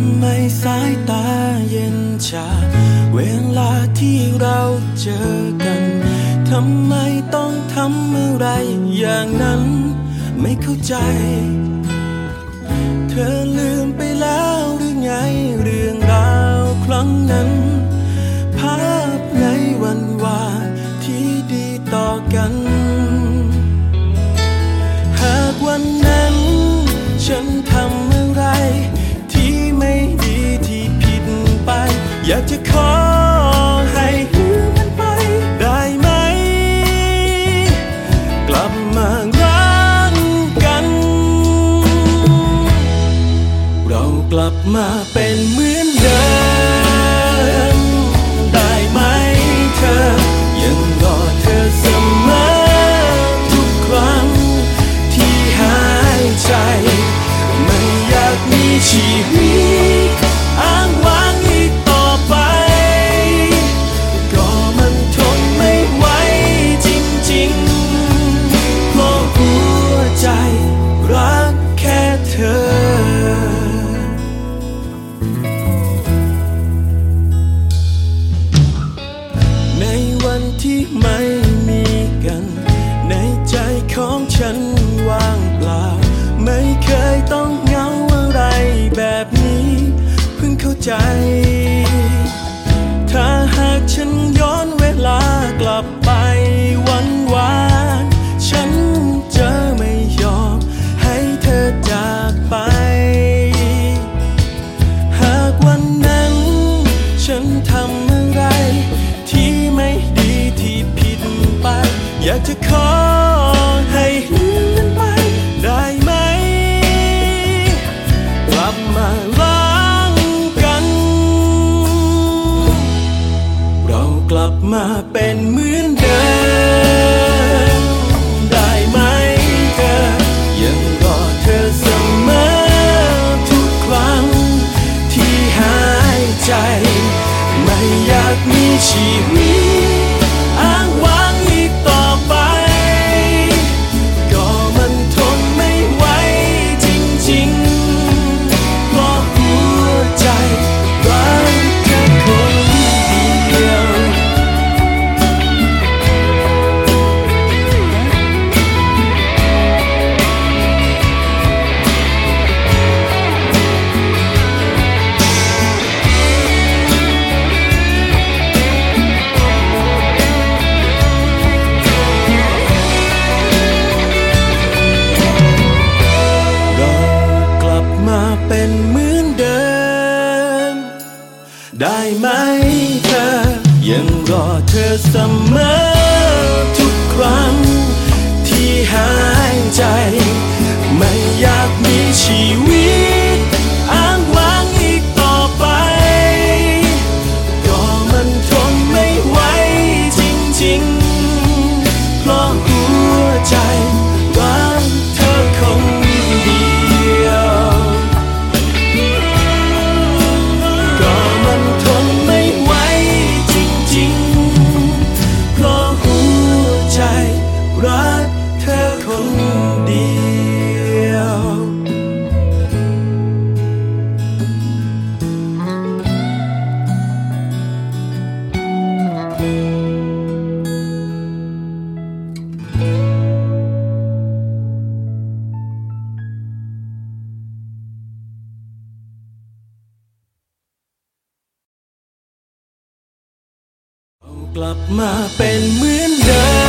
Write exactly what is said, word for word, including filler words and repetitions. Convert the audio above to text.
ำไมสายตาเย็นชาเวลาที่เราเจอกันทำไมต้องทำอะไรอย่างนั้นไม่เข้าใจเธอลืมไปแล้วหรือไงเรื่องราวครั้งนั้นภาพในวันวานที่ดีต่อกันหากวันนั้นฉันทำอะไรที่ไม่ดีที่ผิดไปอยากจะขอให้ลืมมันไปได้ไหมกลับมารักกันเรากลับมาเป็นเหมือนเดิมได้ไหมเธอยังรอเธอเสมอทุกครั้งที่หายใจไม่อยากมีชีวิตอ้างว้างอีกต่อไปก็มันทนไม่ไหวจริงๆเพราะหัวใจรักแค่เธอในวันที่ไม่มีกันในใจของฉันว่างเปล่าไม่เคยต้องเหงาอะไรแบบนี้เพิ่งเข้าใจถ้าหากฉันย้อนเวลากลับไปวันวานฉันจะไม่ยอมให้เธอจากไปหากวันนั้นฉันทำอะไรที่ไม่ดีที่ผิดไปอยากจะขอให้ลืมมันไปได้ไหมกลับมารักกันเรากลับมาเป็นเหมือนเดิมได้ไหมเธอยังรอเธอเสมอทุกครั้งที่หายใจไม่อยากมีชีวิตอ้างว้างอีกต่อไปก็มันทนไม่ไหวจริงๆเพราะหัวใจรักแค่คนเดียวเป็นเหมือนเดิมได้ไหมเธอยังรอเธอเสมอทุกครั้งที่หายใจไม่อยากมีชีวิตอ้างว้างอีกต่อไปก็มันทนไม่ไหวจริงๆเพราะหัวใจรักเธอคนเดียวรักเธอคนเดียวกลับมาเป็นเหมือนเดิม